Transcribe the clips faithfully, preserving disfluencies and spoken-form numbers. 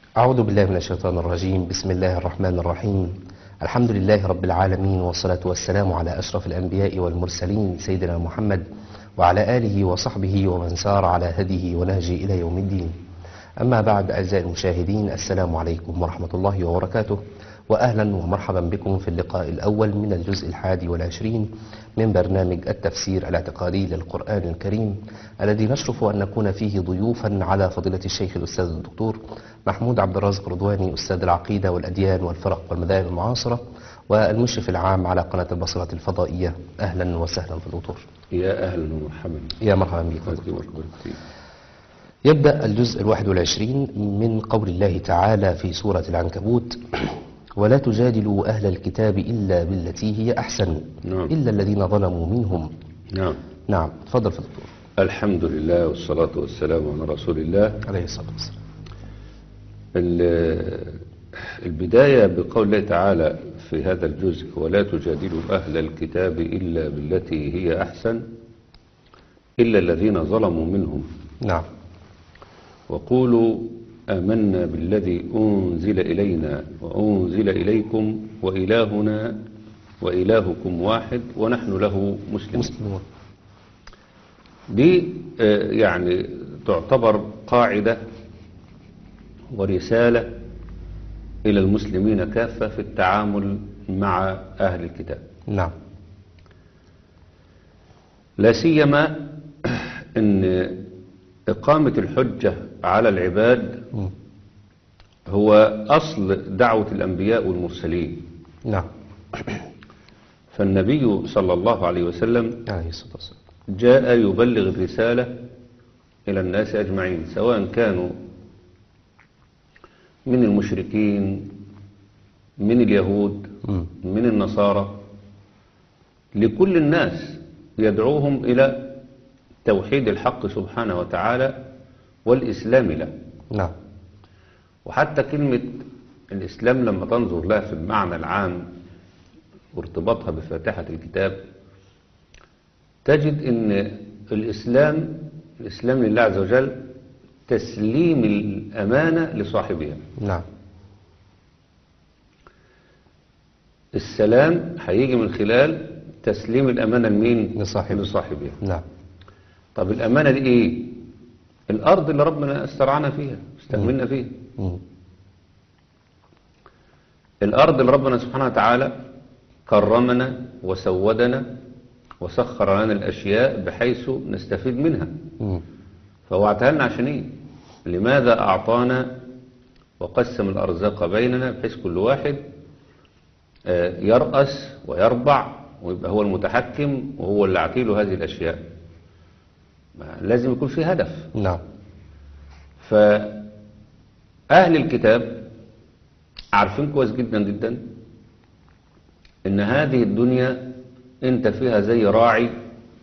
أعوذ بالله من الشيطان الرجيم. بسم الله الرحمن الرحيم. الحمد لله رب العالمين، والصلاة والسلام على أشرف الأنبياء والمرسلين سيدنا محمد وعلى آله وصحبه ومن سار على هديه ونهجه إلى يوم الدين. أما بعد، أعزائي المشاهدين، السلام عليكم ورحمة الله وبركاته، وأهلا ومرحبا بكم في اللقاء الأول من الجزء الحادي والعشرين من برنامج التفسير الاعتقادي للقرآن الكريم، الذي نشرف أن نكون فيه ضيوفا على فضيلة الشيخ الأستاذ الدكتور محمود عبد الرازق رضواني، أستاذ العقيدة والأديان والفرق والمذاهب المعاصرة، والمشرف العام على قناة البصرة الفضائية. أهلا وسهلا في الدكتور. يا أهلا ومرحبا. يا مرحبا بك. يبدأ الجزء الواحد والعشرين من قول الله تعالى في سورة العنكبوت: ولا تجادلوا أهل الكتاب إلا بالتي هي أحسن. نعم. إلا الذين ظلموا منهم. نعم نعم تفضل في الدكتور. الحمد لله والصلاة والسلام على رسول الله عليه الصلاة والسلام. البداية بقول الله تعالى في هذا الجزء: ولا تجادلوا أهل الكتاب إلا بالتي هي أحسن إلا الذين ظلموا منهم. نعم. وقولوا آمنا بالذي أنزل إلينا وأنزل إليكم وإلهنا وإلهكم واحد ونحن له مسلمون. مسلمون. دي يعني تعتبر قاعدة ورسالة إلى المسلمين كافة في التعامل مع أهل الكتاب. نعم. لا سيما أن إقامة الحجة على العباد هو أصل دعوة الأنبياء والمرسلين. نعم. فالنبي صلى الله عليه وسلم عليه الصلاة والسلام جاء يبلغ الرسالة إلى الناس أجمعين، سواء كانوا من المشركين، من اليهود، م. من النصارى، لكل الناس يدعوهم إلى توحيد الحق سبحانه وتعالى والإسلام له. نعم. وحتى كلمة الإسلام لما تنظر لها في المعنى العام وارتباطها بفاتحة الكتاب، تجد أن الإسلام الإسلام لله عز وجل تسليم الأمانة لصاحبها. نعم. السلام هيجي من خلال تسليم الأمانة لمين؟ لصاحبها. لصاحبها. نعم. طب الأمانة دي إيه؟ الأرض اللي ربنا استرعانا فيها، استأمنا فيها. مم. الأرض اللي ربنا سبحانه وتعالى كرمنا وسودنا وسخر لنا الأشياء بحيث نستفيد منها. مم. فوعدها لنا عشان إيه؟ لماذا أعطانا وقسم الأرزاق بيننا بحيث كل واحد يرأس ويربع ويبقى هو المتحكم وهو اللي عطيله هذه الأشياء. لازم يكون في هدف. نعم. فأهل الكتاب عارفين كويس جدا جدا إن هذه الدنيا أنت فيها زي راعي،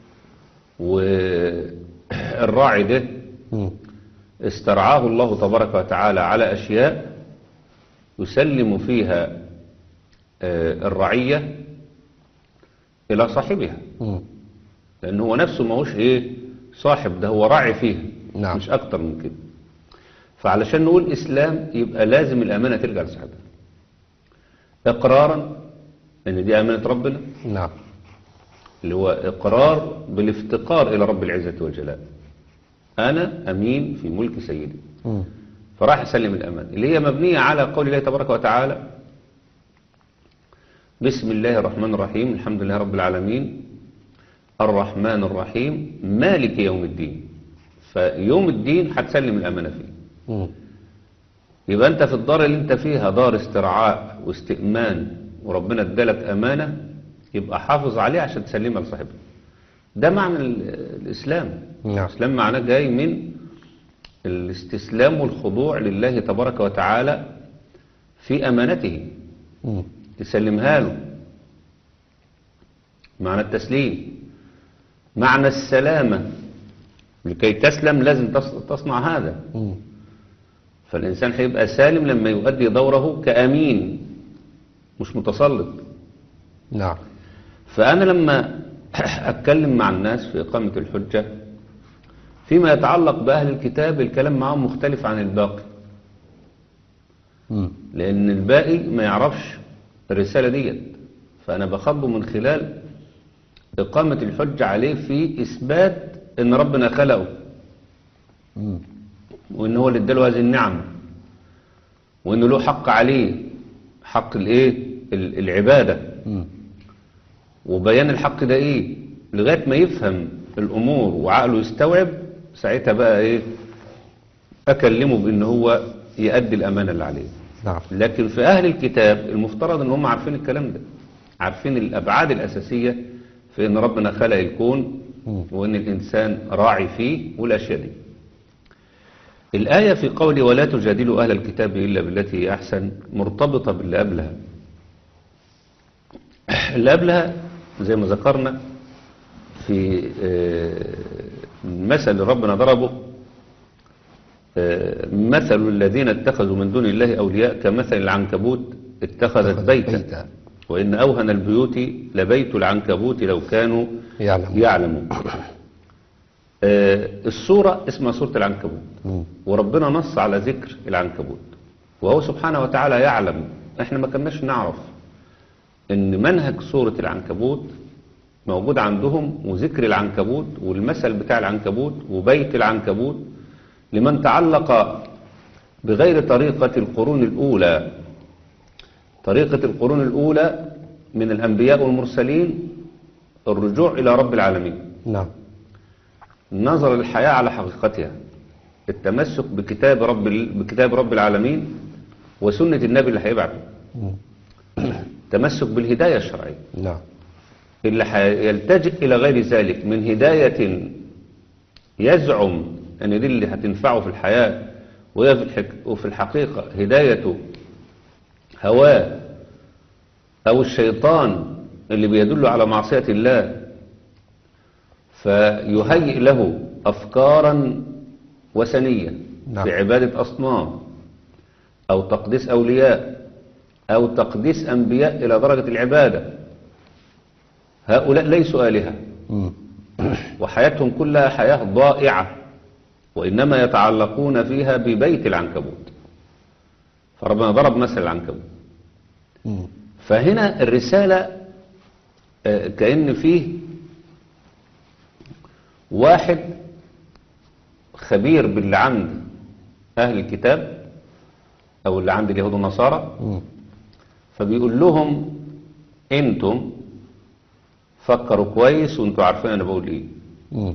والراعي ده استرعاه الله تبارك وتعالى على أشياء يسلم فيها الرعية إلى صاحبها، لأنه هو نفسه ما هوش إيه صاحب، ده هو راعي فيها. نعم. مش أكتر من كده. فعلشان نقول إسلام يبقى لازم الأمانة ترجع لصاحبها، إقرارا أن دي أمانة ربنا. نعم. اللي هو إقرار بالافتقار إلى رب العزة والجلال. أنا أمين في ملك سيدي. م. فراح يسلم الأمانة اللي هي مبنية على قول الله تبارك وتعالى: بسم الله الرحمن الرحيم، الحمد لله رب العالمين، الرحمن الرحيم، مالك يوم الدين. فيوم الدين هتسلم الأمانة فيه. م. يبقى أنت في الدار اللي أنت فيها دار استرعاء واستئمان، وربنا ادالك أمانة، يبقى حافظ عليه عشان تسلمها لصاحبه. ده معنى الإسلام. نعم. الإسلام معناه جاي من الاستسلام والخضوع لله تبارك وتعالى في أمانته. م. تسلمها له. معنى التسليم معنى السلامة. لكي تسلم لازم تصنع هذا. م. فالإنسان هيبقى سالم لما يؤدي دوره كأمين مش متسلط. نعم. فأنا لما أتكلم مع الناس في إقامة الحجة فيما يتعلق بأهل الكتاب، الكلام معهم مختلف عن الباقي. مم. لأن الباقي ما يعرفش الرسالة ديت، فأنا بخاطبه من خلال إقامة الحجة عليه في إثبات إن ربنا خلقه، مم. وإن هو اللي اداله هذه النعم، وإنه له حق عليه، حق الإيه؟ ال- العبادة. مم. وبيان الحق ده إيه لغاية ما يفهم الأمور وعقله يستوعب، ساعتها بقى إيه أكلمه بإن هو يؤدي الأمانة اللي عليه. نعم. لكن في أهل الكتاب المفترض إن هم عارفين الكلام ده، عارفين الأبعاد الأساسية في إن ربنا خلق الكون مم. وإن الإنسان راعي فيه والأشياء دي. الآية في قوله ولا تجادلوا أهل الكتاب إلا بالتي هي أحسن مرتبطة باللي قبلها. اللي قبلها زي ما ذكرنا في المثل اللي ربنا ضربه، مثل الذين اتخذوا من دون الله أولياء كمثل العنكبوت اتخذت بيتا, بيتا وإن أوهن البيوت لبيت العنكبوت لو كانوا يعلمون, يعلمون. السورة اسمها سورة العنكبوت، وربنا نص على ذكر العنكبوت، وهو سبحانه وتعالى يعلم. احنا ما كناش نعرف ان منهج سورة العنكبوت موجود عندهم، وذكر العنكبوت والمثل بتاع العنكبوت وبيت العنكبوت لمن تعلق بغير طريقة القرون الأولى. طريقة القرون الأولى من الأنبياء والمرسلين الرجوع إلى رب العالمين. نعم. النظر للحياة على حقيقتها، التمسك بكتاب رب بكتاب رب العالمين وسنة النبي اللي هيبعته، تمسك بالهداية الشرعية. نعم. اللي هيلتجئ إلى غير ذلك من هداية يزعم أن دي اللي هتنفعه في الحياة، وفي الحقيقة هداية هواه أو الشيطان اللي بيدل على معصية الله، فيهيئ له أفكارا وثنية. نعم. في عبادة أصنام أو تقديس أولياء أو تقديس أنبياء إلى درجة العبادة. هؤلاء ليسوا آلهة وحياتهم كلها حياة ضائعة، وإنما يتعلقون فيها ببيت العنكبوت. فربنا ضرب مثل العنكبوت. فهنا الرسالة كأن فيه واحد خبير باللي عند أهل الكتاب أو اللي عند اليهود والنصارى، فبيقول لهم انتم فكروا كويس وانتوا عارفين انا بقول ايه. مم.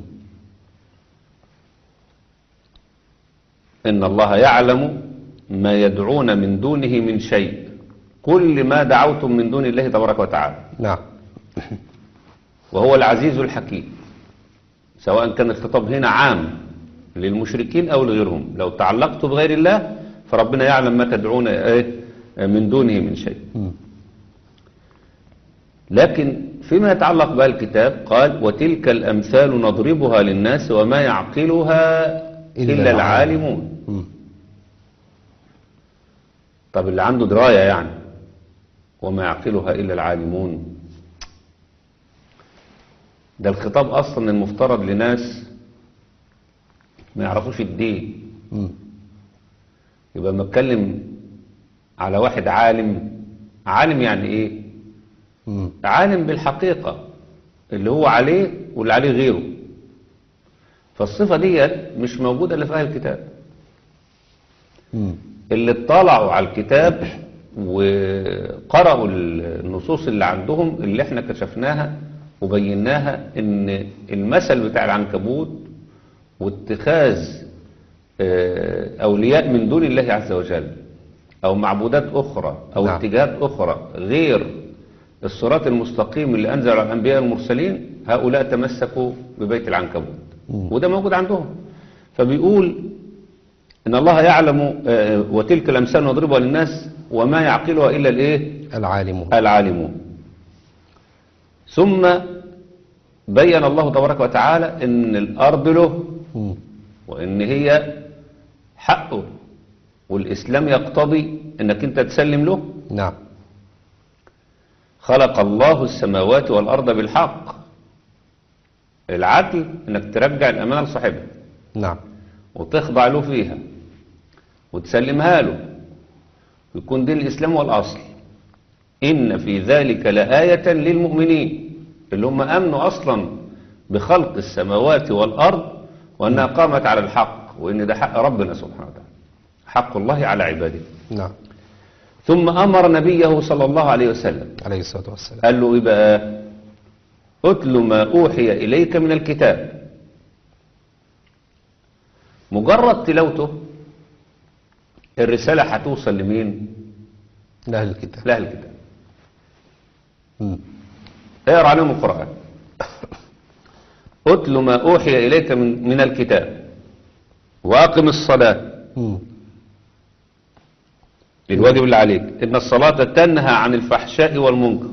ان الله يعلم ما يدعون من دونه من شيء، كل ما دعوتم من دون الله تبارك وتعالى. نعم. وهو العزيز الحكيم. سواء كان الخطاب هنا عام للمشركين او لغيرهم، لو تعلقتوا بغير الله فربنا يعلم ما تدعون من دونه من شيء. م. لكن فيما يتعلق بها الكتاب قال وتلك الأمثال نضربها للناس وما يعقلها إلا, إلا العالمون. م. طب اللي عنده دراية يعني وما يعقلها إلا العالمون، ده الخطاب أصلا المفترض لناس ما يعرفوش الدين. م. يبقى نتكلم على واحد عالم. عالم يعني ايه؟ مم. عالم بالحقيقة اللي هو عليه واللي عليه غيره. فالصفة دي مش موجودة إلا في أهل الكتاب. مم. اللي اطلعوا على الكتاب وقرأوا النصوص اللي عندهم اللي احنا كشفناها وبيناها ان المثل بتاع العنكبوت واتخاذ أولياء من دون الله عز وجل أو معبودات أخرى أو نعم. اتجاهات أخرى غير الصراط المستقيم اللي أنزل على الأنبياء المرسلين، هؤلاء تمسكوا ببيت العنكبوت. م. وده موجود عندهم. فبيقول إن الله يعلم وتلك الأمثال نضربها للناس وما يعقلها إلا الإيه؟ العالمون. العالمون. ثم بين الله تبارك وتعالى إن الأرض له م. وإن هي حقه، والإسلام يقتضي أنك أنت تسلم له. نعم. خلق الله السماوات والأرض بالحق. العدل أنك ترجع الأمانة لصاحبها. نعم. وتخضع له فيها وتسلمها له يكون دين الإسلام والأصل. إن في ذلك لآية للمؤمنين اللي هم أمنوا أصلا بخلق السماوات والأرض وأنها قامت على الحق، وإن ده حق ربنا سبحانه وتعالى، حق الله على عباده. نعم. ثم أمر نبيه صلى الله عليه وسلم عليه الصلاة والسلام، قال له إيه بقى؟ أتل ما أوحي إليك من الكتاب. مجرد تلاوته الرسالة هتوصل لمين؟ لأهل الكتاب. لأهل الكتاب. مم. اقرأ عليهم القرآن. أتل ما أوحي إليك من, من الكتاب وأقم الصلاة. مم. الواجب اللي عليك إن الصلاة تنهى عن الفحشاء والمنكر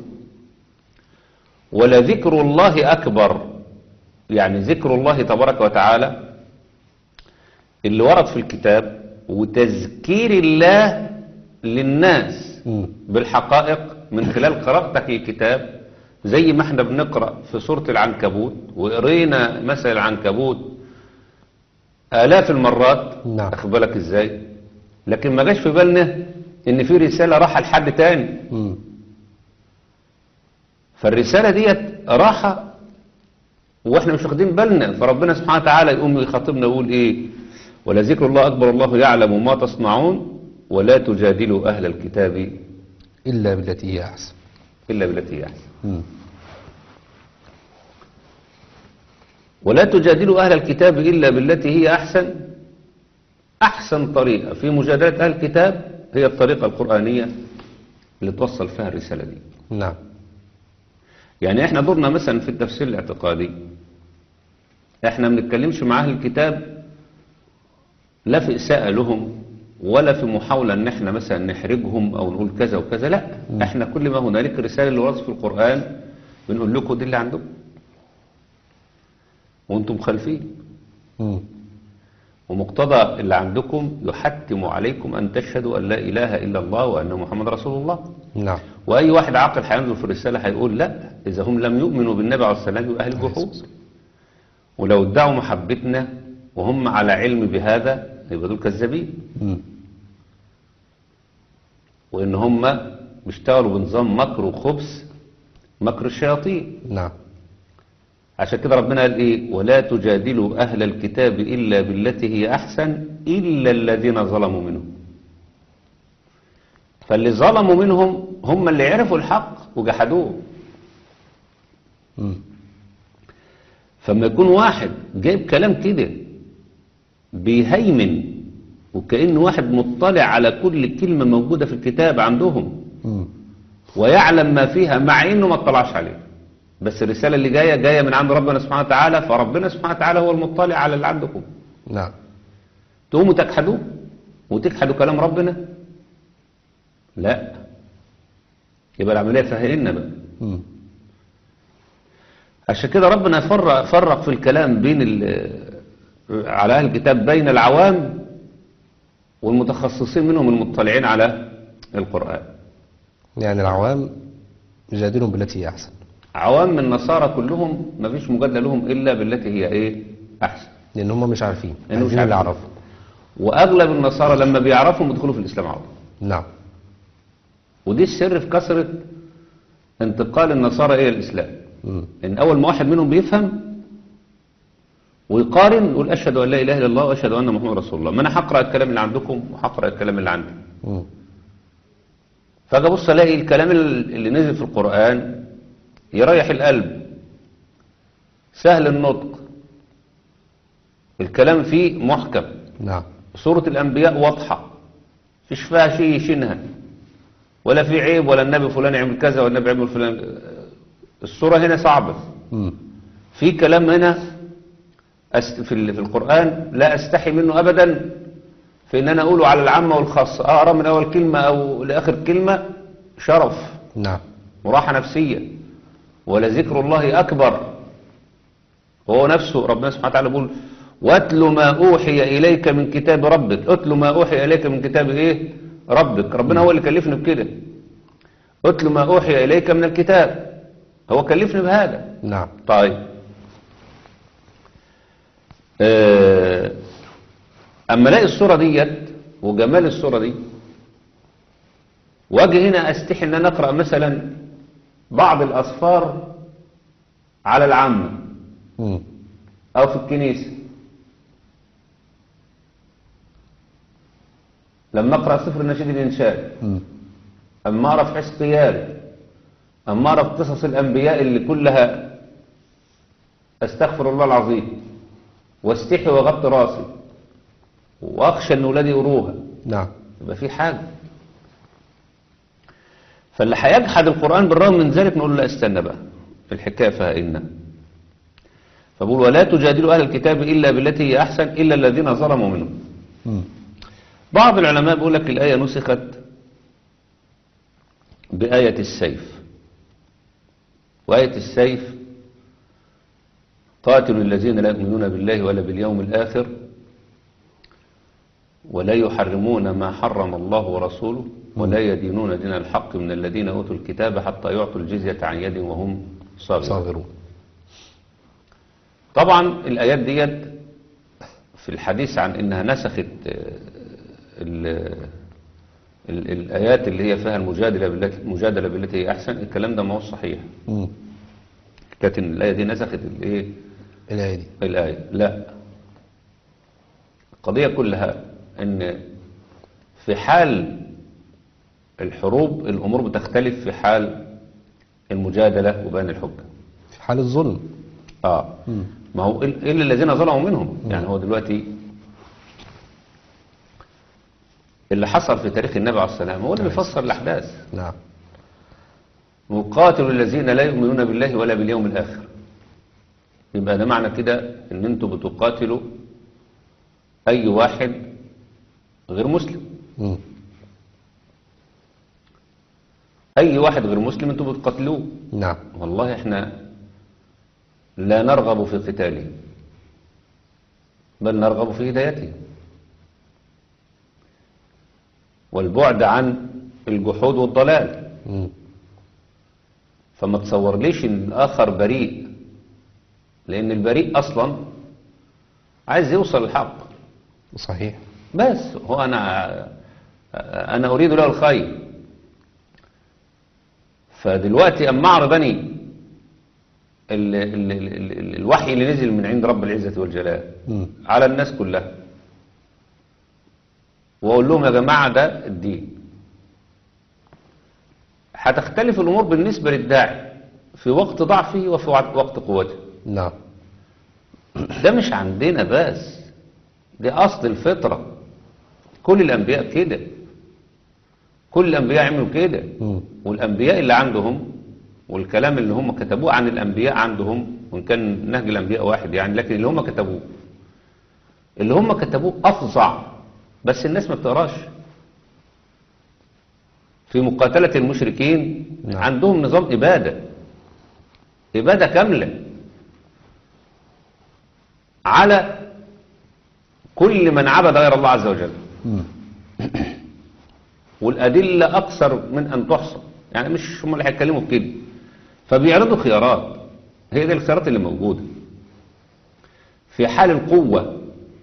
ولذكر الله أكبر. يعني ذكر الله تبارك وتعالى اللي ورد في الكتاب وتذكير الله للناس مم. بالحقائق من خلال قراءتك للكتاب، زي ما احنا بنقرأ في سورة العنكبوت وقرينا مثل العنكبوت آلاف المرات. نعم. أخد بالك ازاي؟ لكن ما جاش في بالنا ان في رسالة راحة لحد تاني. مم. فالرسالة ديت راحة واحنا مش واخدين بالنا، فربنا سبحانه وتعالى يقوم يخاطبنا ويقول ايه؟ ولذكر الله أكبر الله يعلم ما تصنعون ولا تجادلوا أهل الكتاب إلا بالتي هي أحسن. إلا بالتي هي أحسن. مم. ولا تجادلوا أهل الكتاب إلا بالتي هي أحسن. أحسن طريقة في مجادلة أهل الكتاب هي الطريقة القرآنية اللي توصل فيها الرسالة دي. نعم. يعني احنا دورنا مثلا في التفسير الاعتقادي، احنا ما بنتكلمش مع أهل الكتاب لا في إساءة لهم ولا في محاولة ان احنا مثلا نحرجهم او نقول كذا وكذا، لا. م. احنا كل ما هنالك الرسالة اللي وردت في القرآن بنقول لكم دي اللي عندكم وانتم مخالفين، ومقتضى اللي عندكم يحتم عليكم ان تشهدوا ان لا اله الا الله وان محمد رسول الله. نعم. واي واحد عاقل هينظر في الرسالة هيقول لا، اذا هم لم يؤمنوا بالنبي عليه الصلاة والسلام يبقى اهل الجحود، ولو ادعوا محبتنا وهم على علم بهذا يبقى دول كذابين، وان هم بيشتغلوا بنظام مكر وخبث مكر الشياطين. نعم. عشان كده ربنا قال ايه؟ ولا تجادلوا اهل الكتاب الا بالتي هي احسن الا الذين ظلموا منهم. فاللي ظلموا منهم هم اللي عرفوا الحق وجحدوه. فما يكون واحد جايب كلام كده بيهيمن وكأن واحد مطلع على كل كلمة موجودة في الكتاب عندهم م. ويعلم ما فيها مع انه ما اطلعش عليه، بس الرسالة اللي جاية جاية من عند ربنا سبحانه وتعالى، فربنا سبحانه وتعالى هو المطلع على اللي عندكم. نعم. تقوموا تجحدوه وتجحدوا كلام ربنا؟ لا، يبقى العملية فهلنا بقى. م. عشان كده ربنا فرق, فرق في الكلام بين على أهل الكتاب بين العوام والمتخصصين منهم المطلعين على القرآن. يعني العوام يجادلهم بالتي هي أحسن. عوام من النصارى كلهم ما فيش مجادلة لهم إلا بالتي هي إيه؟ أحسن، لأن هم مش عارفين، لأنهم مش عارفين يعرفوا. وأغلب النصارى لما بيعرفوا بيدخلوا في الإسلام عوض. نعم. ودي السر في كثرة انتقال النصارى إلى الإسلام. م. إن أول ما واحد منهم بيفهم ويقارن يقول أشهد أن لا إله إلا الله وأشهد أن محمد رسول الله، ما أنا هقرأ الكلام اللي عندكم وهقرأ الكلام اللي عندي. فأجي أبص ألاقي الكلام اللي نزل في القرآن يريح القلب، سهل النطق، الكلام فيه محكم. نعم. سورة الأنبياء واضحة فيش فيها شيء يشينها ولا في عيب ولا النبي فلان يعمل كذا والنبي يعمل فلان. السورة هنا صعبة. م. في كلام هنا في القرآن لا أستحي منه أبدا في أن أنا أقوله على العامة والخاصة، أقرأ من أول كلمة أو لآخر كلمة شرف. نعم. وراحة نفسية. ولذكر الله أكبر. وهو نفسه ربنا سبحانه وتعالى يقول واتل ما أوحي إليك من كتاب ربك. اتل ما أوحي إليك من كتاب إيه؟ ربك. ربنا هو اللي كلفني بكده. اتل ما أوحي إليك من الكتاب، هو كلفني بهذا. نعم. طيب أما الاقي الصورة ديت وجمال الصورة دي واجي هنا استحي ان انا اقرأ مثلا بعض الاسفار على العامة مم. او في الكنيسة، لما اقرأ سفر النشيد الانشاد، مم. اما اقرأ في حزقيال، اما اقرأ في قصص الانبياء اللي كلها استغفر الله العظيم واستحي واغطي راسي واخشى ان ولادي يقروها، نعم. يبقى في حاجة. فاللي هيجحد القرآن بالرغم من ذلك نقول له لا استنى بقى، الحكاية فيها إن فبقول ولا تجادلوا أهل الكتاب إلا بالتي هي أحسن إلا الذين ظلموا منهم. مم. بعض العلماء بيقول لك الآية نسخت بآية السيف، وآية السيف قاتلوا الذين لا يؤمنون بالله ولا باليوم الآخر ولا يحرمون ما حرم الله ورسوله ولا يدينون دين الحق من الذين أوتوا الكتاب حتى يعطوا الجزية عن يد وهم صاغرون. صاغرون. طبعا الآيات ديت في الحديث عن إنها نسخت ال ال الآيات اللي هي فيها المجادلة بالتي المجادلة بالتي هي أحسن، الكلام ده ما هو صحيح. مم. لكن الآية دي نسخت الإيه؟ الآية دي. الآية لا، القضية كلها إن في حال الحروب الأمور بتختلف في حال المجادلة وبيان الحجة. في حال الظلم. آه مم. ما هو إلا الذين ظلموا منهم. يعني هو دلوقتي اللي حصل في تاريخ النبي عليه السلام هو اللي بيفسر الأحداث. نعم. وقاتلوا الذين لا يؤمنون بالله ولا باليوم الآخر، يبقى ده معنى كده ان انتوا بتقاتلوا اي واحد غير مسلم. مم. اي واحد غير مسلم انتوا بتقاتلوه. نعم. والله احنا لا نرغب في قتاله بل نرغب في هدايته والبعد عن الجحود والضلال. مم. فما تصور ليش ان الاخر بريء، لان البريء اصلا عايز يوصل للحق. صحيح. بس هو انا انا اريد له الخير. فدلوقتي اما اعرضني ال ال ال ال الوحي اللي نزل من عند رب العزة والجلال مم. على الناس كلها واقول لهم يا جماعة ده الدين، هتختلف الامور بالنسبة للداعي في وقت ضعفه وفي وقت قوته. نعم. ده مش عندنا بس، دي اصل الفطرة. كل الانبياء كده، كل الانبياء عملوا كده. مم. والانبياء اللي عندهم والكلام اللي هم كتبوه عن الانبياء عندهم، وان كان نهج الانبياء واحد يعني، لكن اللي هم كتبوه اللي هم كتبوه افظع، بس الناس ما بتقراش. في مقاتلة المشركين نعم. عندهم نظام إبادة، إبادة كاملة على كل من عبد غير الله عز وجل. مم. والأدلة أكثر من أن تحصى، يعني مش هم اللي هيتكلموا بكده، فبيعرضوا خيارات. هي دي الخيارات اللي موجودة. في حال القوة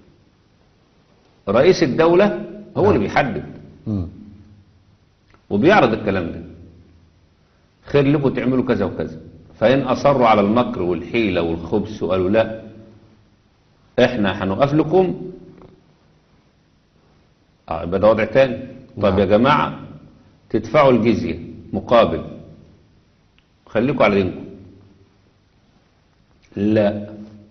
رئيس الدولة هو اللي بيحدد مم. وبيعرض الكلام ده، خير لكم تعملوا كذا وكذا. فإن أصروا على المكر والحيلة والخبث وقالوا لا احنا هنوقف لكم، اه يبقى ده وضع تاني. طب نعم. يا جماعة تدفعوا الجزية مقابل خليكم على دينكم. لا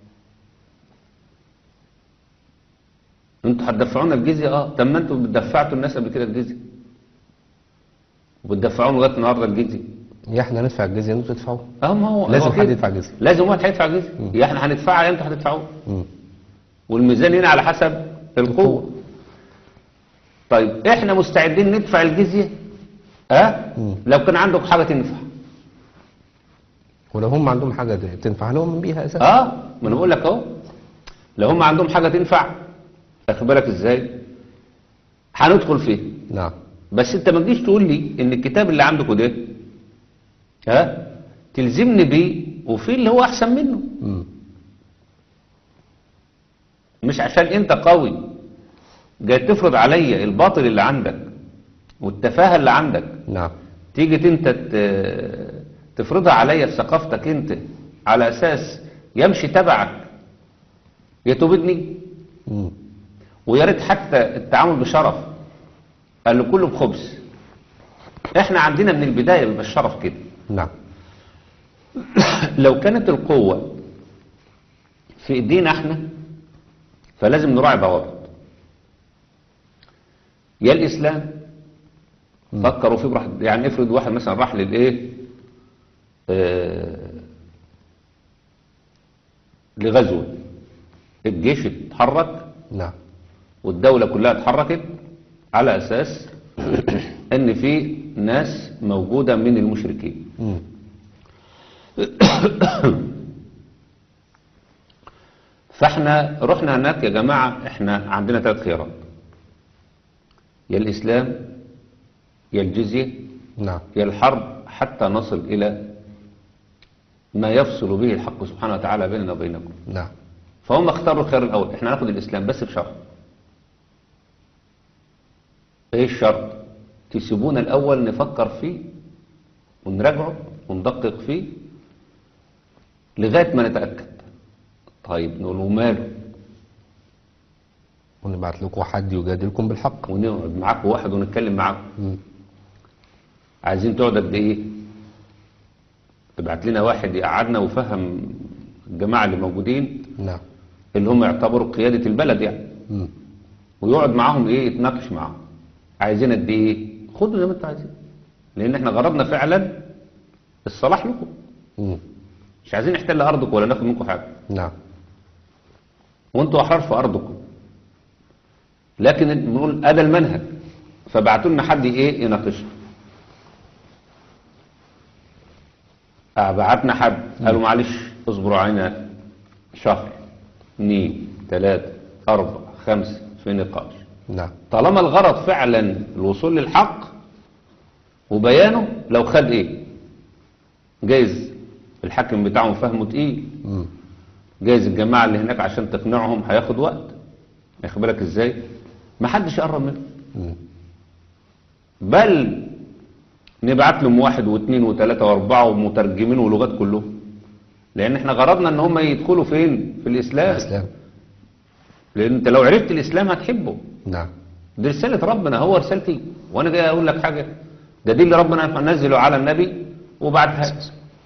انتوا هتدفعونا الجزية. اه طب ما انتوا بتدفعتوا الناس قبل كده الجزية وبتدفعون لغايه النهارده الجزية. يا احنا ندفع الجزية انتوا تدفعوا. اه ما هو لازم هو حد كده. يدفع جزية. لازم واحد هيدفع جزية. يا احنا هندفعها يا انتوا هتدفعوها. مم. والميزان هنا على حسب القوة. طيب احنا مستعدين ندفع الجزية اه مم. لو كان عندك حاجة تنفع. ولو هم عندهم حاجة تنفع لهم بيها اساسا. اه ما انا بقول لك اهو، لو هم عندهم حاجة تنفع اخد بالك ازاي هندخل فيه. نعم. بس انت ما تجيش تقول لي ان الكتاب اللي عندكم ده ها تلزمني بيه وفي اللي هو احسن منه. مم. مش عشان انت قوي جاي تفرض عليا الباطل اللي عندك والتفاهة اللي عندك نعم. تيجي انت ت- تفرضها عليا في ثقافتك انت على اساس يمشي تبعك يتوبدني. مم. ويا ريت حتى التعامل بشرف، قال له كله بخبز. احنا عندنا من البداية بيبقى الشرف كده. نعم. لو كانت القوة في ايدينا احنا فلازم نراعي ضوابط. يا الاسلام فكروا فيه براحة، يعني افرض واحد مثلا راح للايه آه لغزوة، الجيش اتحرك نعم. والدولة كلها اتحركت على اساس ان في ناس موجودة من المشركين. مم. فاحنا رحنا هناك يا جماعة، احنا عندنا ثلاث خيارات: يا الاسلام يا الجزية نعم. يا الحرب، حتى نصل الى ما يفصل به الحق سبحانه وتعالى بيننا وبينكم. نعم. فهم اختاروا الخيار الاول، احنا ناخد الاسلام بس بشرط. ايه الشرط؟ تسيبونا الاول نفكر فيه ونراجعه وندقق فيه لغاية ما نتأكد. طيب نقول له ماله، ونبعت لكم حد يجادلكم بالحق. ونقعد معاكم واحد ونتكلم معاكم. مم. عايزين تقعد قد ايه؟ ابعت لنا واحد يقعدنا وفهم الجماعة اللي موجودين نعم. اللي هم يعتبروا قيادة البلد يعني، مم. ويقعد معاهم ايه، يتناقش معاهم. عايزين قد ايه؟ خدوا زي ما انتوا عايزين، لان احنا غرضنا فعلا الصلاح لكم. مم. مش عايزين نحتل ارضكم ولا ناخد منكم حاجة، نعم. وانتوا احرار في ارضكم. لكن بنقول ادى المنهج، فبعتوا لنا حد ايه يناقشنا. بعتنا حد قالوا معلش اصبروا علينا شهر اثنين ثلاثة أربعة خمسة في نقاش. نعم. طالما الغرض فعلا الوصول للحق وبيانه، لو خد ايه جايز الحاكم بتاعهم فهمه تقيل، مم. جايز الجماعة اللي هناك عشان تقنعهم هياخد وقت. ياخد بالك ازاي؟ ما حدش يقرب منه، مم. بل نبعت لهم واحد واثنين وثلاثة واربعة ومترجمين ولغات كلهم، لان احنا غرضنا ان هم يدخلوا فين؟ في الاسلام. الإسلام. لان انت لو عرفت الاسلام هتحبه. نعم. دي رسالة ربنا، هو رسالتي وانا جاي اقول لك حاجة، ده دي اللي ربنا نزله على النبي وبعتها.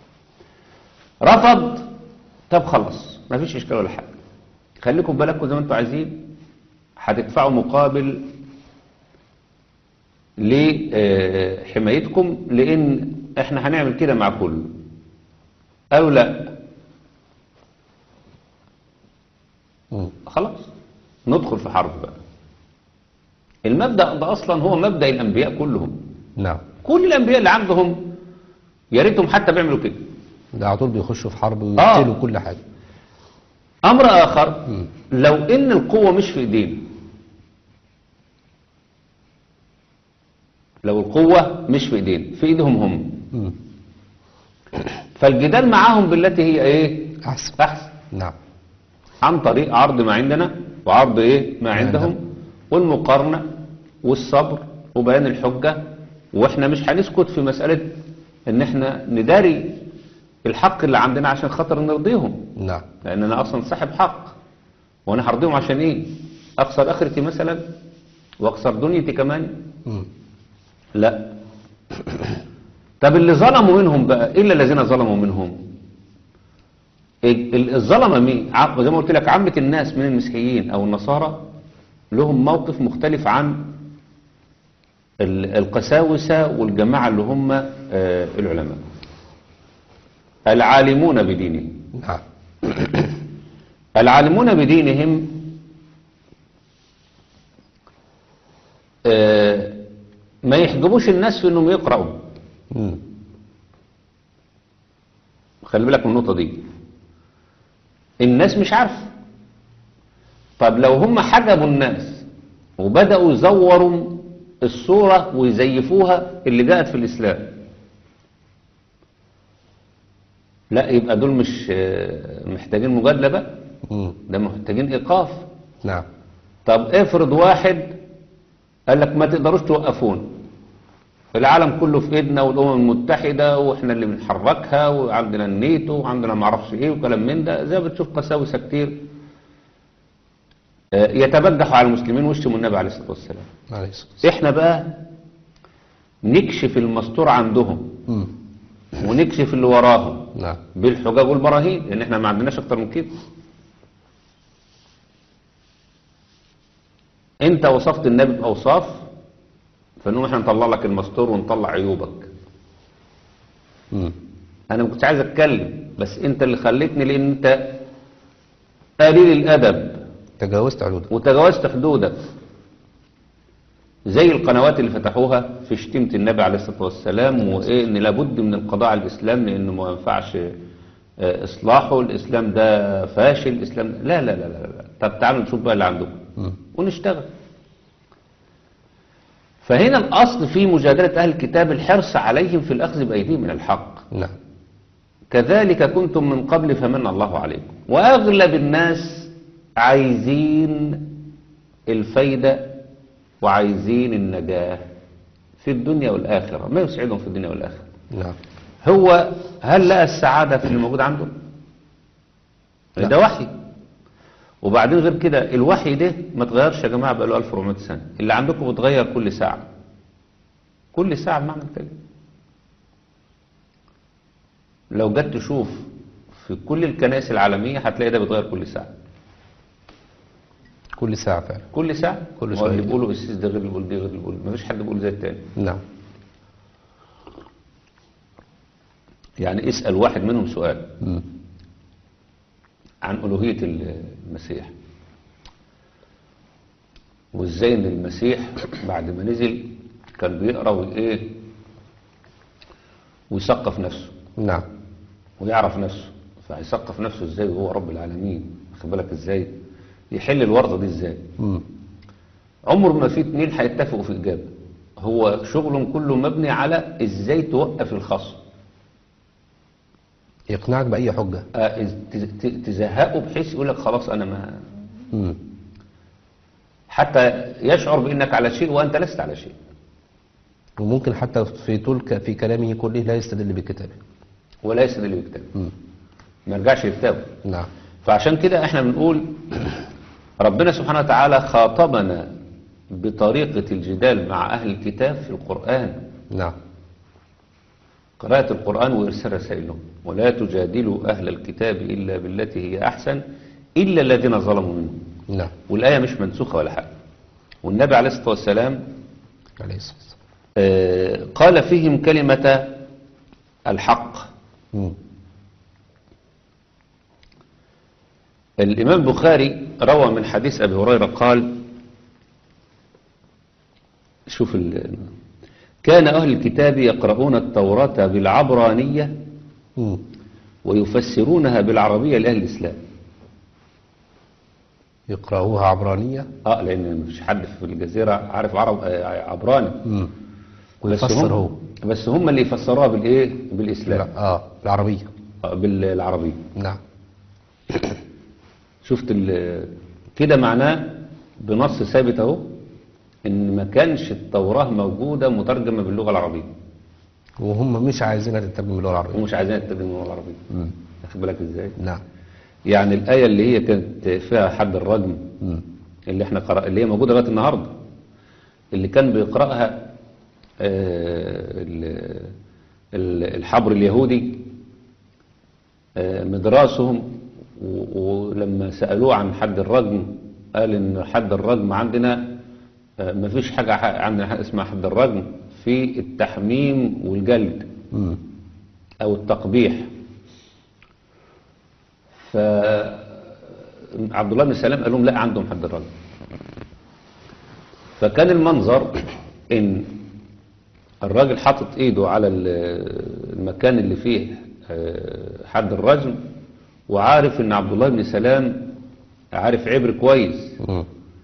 رفض، طب خلاص ما فيش اشكال ولا حاجة، خليكم بالكم زي ما انتوا عايزين، هتدفعوا مقابل لحمايتكم، لان احنا هنعمل كده مع كله. قالوا لا، مم. خلاص ندخل في حرب بقى. المبدأ ده اصلا هو مبدأ الانبياء كلهم. نعم. كل الانبياء اللي عندهم يا ريتهم حتى بيعملوا كده. ده على طول بيخشوا في حرب آه. ويقتلوا كل حاجة. امر اخر، مم. لو ان القوة مش في ايدينا، لو القوة مش في ايدينا، في ايدهم هم، مم. فالجدال معاهم بالتي هي ايه أحسن. احسن، نعم. عن طريق عرض ما عندنا وعرض ايه ما ما عندهم، عندهم. والمقارنة والصبر وبيان الحجة. واحنا مش هنسكت في مسألة ان احنا نداري الحق اللي عندنا عشان خاطر نرضيهم، نعم. لان انا اصلا صاحب حق، وانا هرضيهم عشان ايه؟ اخسر اخرتي مثلا واخسر دنيتي كمان؟ مم. لا. طب اللي ظلموا منهم بقى، الا الذين ظلموا منهم، ال- ال- الظلمه مين؟ ع- زي ما قلت لك عامه الناس من المسيحيين او النصارى لهم موقف مختلف عن ال- القساوسه والجماعه اللي هم آه، العلماء العالمون بدينهم. نعم. العالمون بدينهم آه، ما يحجبوش الناس في انهم يقرأوا. مم. خلي بالك من النقطة دي، الناس مش عارفة. طب لو هم حجبوا الناس وبدأوا يزوروا الصورة ويزيفوها اللي جاءت في الإسلام، لا يبقى دول مش آه، محتاجين مجادلة بقى، مم. ده محتاجين إيقاف. نعم. طب افرض واحد قال لك ما تقدروش توقفون، العالم كله في ايدنا والامم المتحدة واحنا اللي بنحركها وعندنا النيتو وعندنا معرفش ايه وكلام من ده، زي ما بتشوف قساوسة كتير آه، يتبجحوا على المسلمين ويشتموا النبي عليه الصلاة والسلام. عليه الصلاة والسلام. احنا بقى نكشف المستور عندهم مم. ونكشف اللي وراهم نعم. بالحجاج والبراهين، لان احنا ما عندناش اكتر من كده. انت وصفت النبي باوصاف، فانهم احنا نطلع لك المستور ونطلع عيوبك. مم. انا ما كنتش عايز اتكلم، بس انت اللي خليتني، لان انت قليل الادب تجاوزت حدودك. وتجاوزت حدودك، زي القنوات اللي فتحوها في شتيمة النبي عليه الصلاة والسلام، وايه ان لابد من القضاء على الاسلام لانه ما ينفعش آه، اصلاحه، الاسلام ده فاشل، الاسلام لا لا لا لا لا. طب تعالوا نشوف بقى اللي عندكم مم. ونشتغل. فهنا الاصل في مجادلة اهل الكتاب الحرص عليهم في الاخذ بايديهم من الحق. نعم. كذلك كنتم من قبل فمن الله عليكم. واغلب الناس عايزين الفايدة وعايزين النجاة في الدنيا والآخرة، ما يسعدهم في الدنيا والآخرة. نعم. هو هل لقى السعادة في اللي موجود عنده؟ لا. ده وحي. وبعدين غير كده الوحي ده ما تغيرش يا جماعة بقاله ألف وأربعمائة سنة، اللي عندكم بتغير كل ساعة، كل ساعة بمعنى الكلمة. لو جت تشوف في كل الكنائس العالمية هتلاقي ده بيتغير كل ساعة، كل ساعة فعلا. كل ساعة. كل هو شوية. اللي بيقولوا السيس ده غير اللي بيقول دي غير اللي بيقول، مفيش حد بيقول زي التاني. نعم. يعني اسأل واحد منهم سؤال مم. عن ألوهية المسيح، وازاي ان المسيح بعد ما نزل كان بيقرأ وايه ويثقف نفسه نعم. ويعرف نفسه. فهيثقف نفسه ازاي وهو رب العالمين؟ واخد بالك ازاي؟ يحل الورطة دي ازاي؟ مم. عمر ما في اتنين هيتفقوا في إجابة، هو شغلهم كله مبني على ازاي توقف الخصم، يقنعك بأي حجة. آه، إز- ت- ت- تزهقه بحيث يقول لك خلاص انا ما، مم. حتى يشعر بانك على شيء وانت لست على شيء. وممكن حتى في طول ك- في كلامه كله لا يستدل بالكتاب. ولا يسد اللي بيكتب، مم. ما يرجعش لكتابه. نعم. فعشان كده احنا بنقول ربنا سبحانه وتعالى خاطبنا بطريقة الجدال مع أهل الكتاب في القرآن، نعم. قراءة القرآن وإرسال رسائل لهم. ولا تجادلوا أهل الكتاب إلا بالتي هي أحسن إلا الذين ظلموا منهم. نعم. والآية مش منسوخة ولا حاجة. والنبي عليه الصلاة والسلام عليه الصلاة والسلام. آه، قال فيهم كلمة الحق. مم. الإمام البخاري روى من حديث أبي هريرة قال، شوف ال... كان أهل الكتاب يقرؤون التوراة بالعبرانية مم. ويفسرونها بالعربية لأهل الإسلام. يقرأوها عبرانية. اه لأن مفيش حد في الجزيرة عارف عرب آه، عبراني. مم. بس ويفسر هم هو. بس هم اللي يفسروها بالإيه؟ بالإسلام. لا. اه العربية. آه، بالعربية. نعم. شفت ال- كده معناه بنص ثابت اهو ان ما كانش التوراة موجودة مترجمة باللغة العربية، وهم مش عايزينها تترجم باللغة العربية. ومش عايزين تترجم باللغة العربية. مم. واخد بالك ازاي؟ نعم. يعني الآية اللي هي كانت فيها حد الرجم، مم. اللي احنا قرأ اللي هي موجودة لغاية النهاردة، اللي كان بيقرأها آه، ال- ال- الحبر اليهودي آه، مدراسهم، و- ولما سألوه عن حد الرجم قال ان حد الرجم عندنا آه، مفيش حاجة ح- عندنا حاجة اسمها حد الرجم في التحميم والجلد مم. او التقبيح. فعبد الله بن سلام قال لهم لا عندهم حد الرجم. فكان المنظر ان الراجل حاطط ايده على ال- المكان اللي فيه آه، حد الرجم، وعارف ان عبد الله بن سلام عارف عبر كويس، مم.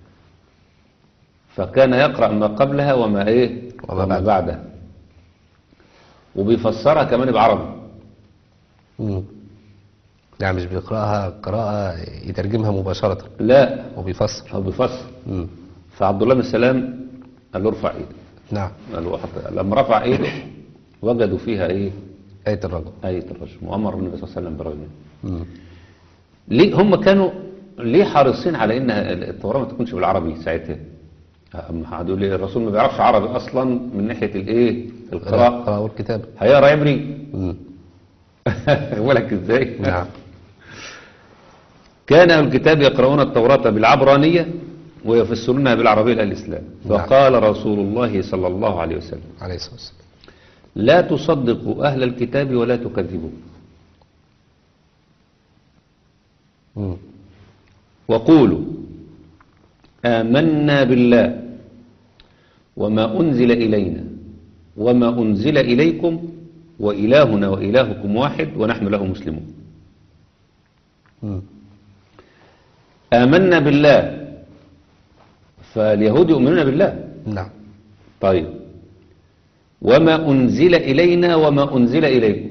فكان يقرأ ما قبلها وما ايه وما وما بعدها. بعدها، وبيفسرها كمان بعربي. مم. يعني مش بيقرأها قراءة يترجمها مباشرة لا وبيفسر. هو بيفسر. مم. فعبد الله بن سلام قال له ارفع ايدك. نعم. قالوا حط- لما رفع ايده وجدوا فيها ايه؟ آية الرجل. آية الرجم، وأمر النبي صلى الله عليه وسلم برجمه. مم. ليه هم كانوا ليه حريصين على ان التوراة ما تكونش بالعربي ساعتها؟ أما هتقول لي الرسول ما بيعرفش عربي اصلا من ناحية الايه؟ القراءة. القراءة والكتابة. هيقرا عبري؟ مم. يقول لك ازاي؟ نعم. كان أهل الكتاب يقرؤون التوراة بالعبرانية ويفسرونها بالعربية الإسلام. نعم. فقال رسول الله صلى الله عليه وسلم: عليه الصلاة والسلام. لا تصدقوا أهل الكتاب ولا تكذبوا، مم. وقولوا آمنا بالله وما أنزل إلينا وما أنزل إليكم وإلهنا وإلهكم واحد ونحن له مسلمون. مم. آمنا بالله، فاليهود يؤمنون بالله. نعم. طيب، وما أنزل إلينا وما أنزل إليكم.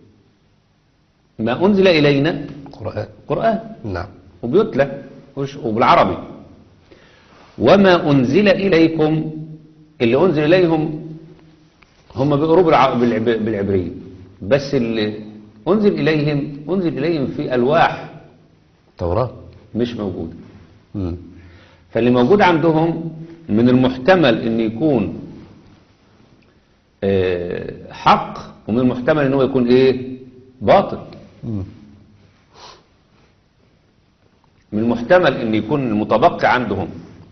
ما أنزل إلينا قرآن. قرآن نعم. وبيتلى وش- وبالعربي. وما أنزل إليكم، اللي أنزل إليهم هم بيقروا بالع- بالعب- بالعبرية، بس اللي أنزل إليهم أنزل إليهم في ألواح توراة. مش موجودة. مم. فاللي موجود عندهم من المحتمل أن يكون آه، حق، ومن المحتمل أنه يكون إيه؟ باطل. مم. من المحتمل أن يكون المتبقي عندهم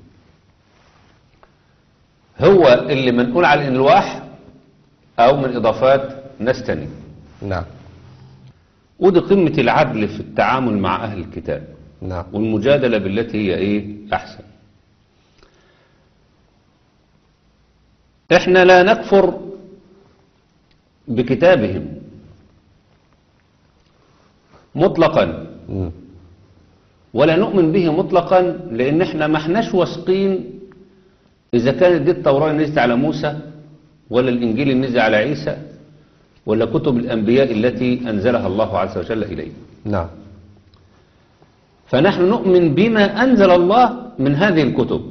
هو اللي منقول على الألواح أو من إضافات ناس تانية. نعم. ودي قمة العدل في التعامل مع أهل الكتاب نعم. والمجادلة بالتي هي إيه؟ أحسن. إحنا لا نكفر بكتابهم مطلقا مم. ولا نؤمن به مطلقا، لأن إحنا ما احناش واثقين إذا كانت دي التوراة اللي نزلت على موسى ولا الإنجيل اللي نزل على عيسى ولا كتب الأنبياء التي أنزلها الله عز وجل إليه. نعم. فنحن نؤمن بما أنزل الله من هذه الكتب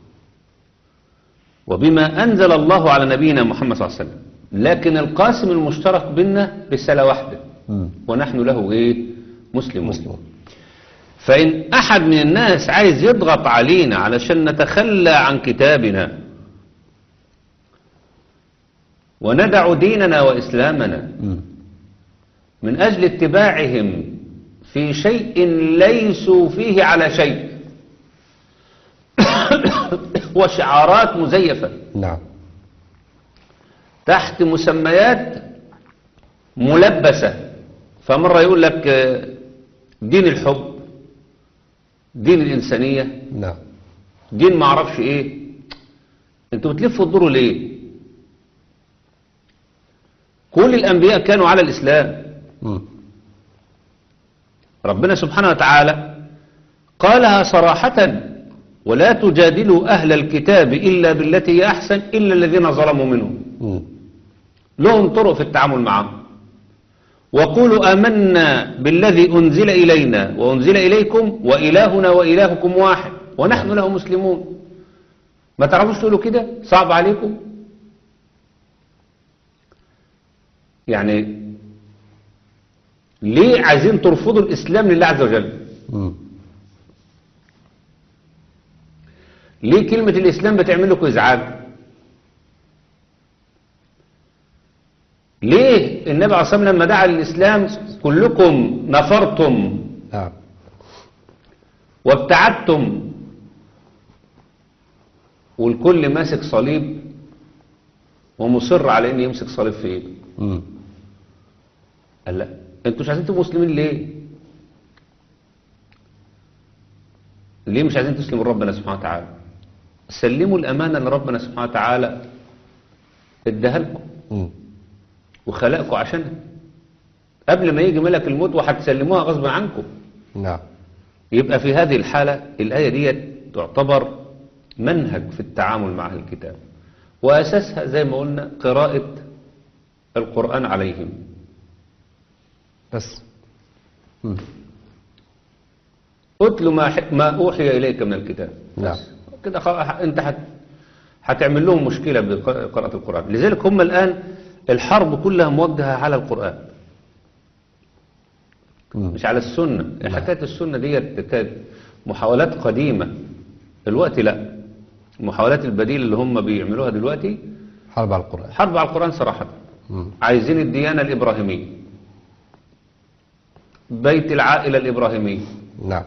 وبما أنزل الله على نبينا محمد صلى الله عليه وسلم، لكن القاسم المشترك بيننا رسالة واحدة، مم. ونحن له إيه؟ مسلمون. مسلم. فإن أحد من الناس عايز يضغط علينا علشان نتخلى عن كتابنا وندع ديننا وإسلامنا مم. من أجل اتباعهم في شيء ليسوا فيه على شيء وشعارات مزيفة نعم. تحت مسميات ملبسة. فمرة يقول لك آه، دين الحب، دين الإنسانية، نعم. دين ما اعرفش ايه. انتوا بتلفوا الدور ليه؟ كل الأنبياء كانوا على الإسلام. مم. ربنا سبحانه وتعالى قالها صراحة: ولا تجادلوا أهل الكتاب إلا بالتي هي أحسن إلا الذين ظلموا منهم. مم. لهم طرق في التعامل معهم. وقولوا آمنا بالذي أنزل إلينا وأنزل إليكم وإلهنا وإلهكم واحد ونحن له مسلمون. ما تعرفوش تقولوا كده؟ صعب عليكم؟ يعني ليه عايزين ترفضوا الإسلام لله عز وجل؟ مم. ليه كلمة الإسلام بتعمل لكم إزعاج؟ ليه النبي عليه الصلاة والسلام لما دعا للإسلام كلكم نفرتم نعم. وابتعدتم والكل ماسك صليب ومصر على ان يمسك صليب في ايده؟ مم. قال لا، انتوا مش عايزين تبقوا مسلمين ليه؟ ليه مش عايزين تسلموا لربنا سبحانه وتعالى؟ سلموا الامانه اللي ربنا سبحانه وتعالى اداها لكم مم. وخلقكم عشانها قبل ما يجي ملك الموت وهتسلموها غصب عنكم. نعم. يبقى في هذه الحالة الآية دي تعتبر منهج في التعامل مع أهل الكتاب، وأساسها زي ما قلنا قراءة القرآن عليهم بس. مم. أتل ما, ما أوحي إليك من الكتاب. نعم. كده خ- أنت هت هتعمل لهم مشكلة بقراءة القرآن. لذلك هم الآن الحرب كلها موجهة على القرآن مش على السنة. حكاية السنة دي كانت محاولات قديمة، دلوقتي لا. المحاولات البديلة اللي هم بيعملوها دلوقتي حرب على القرآن. حرب على القرآن صراحة. مم. عايزين الديانة الإبراهيمية، بيت العائلة الإبراهيمية، نعم.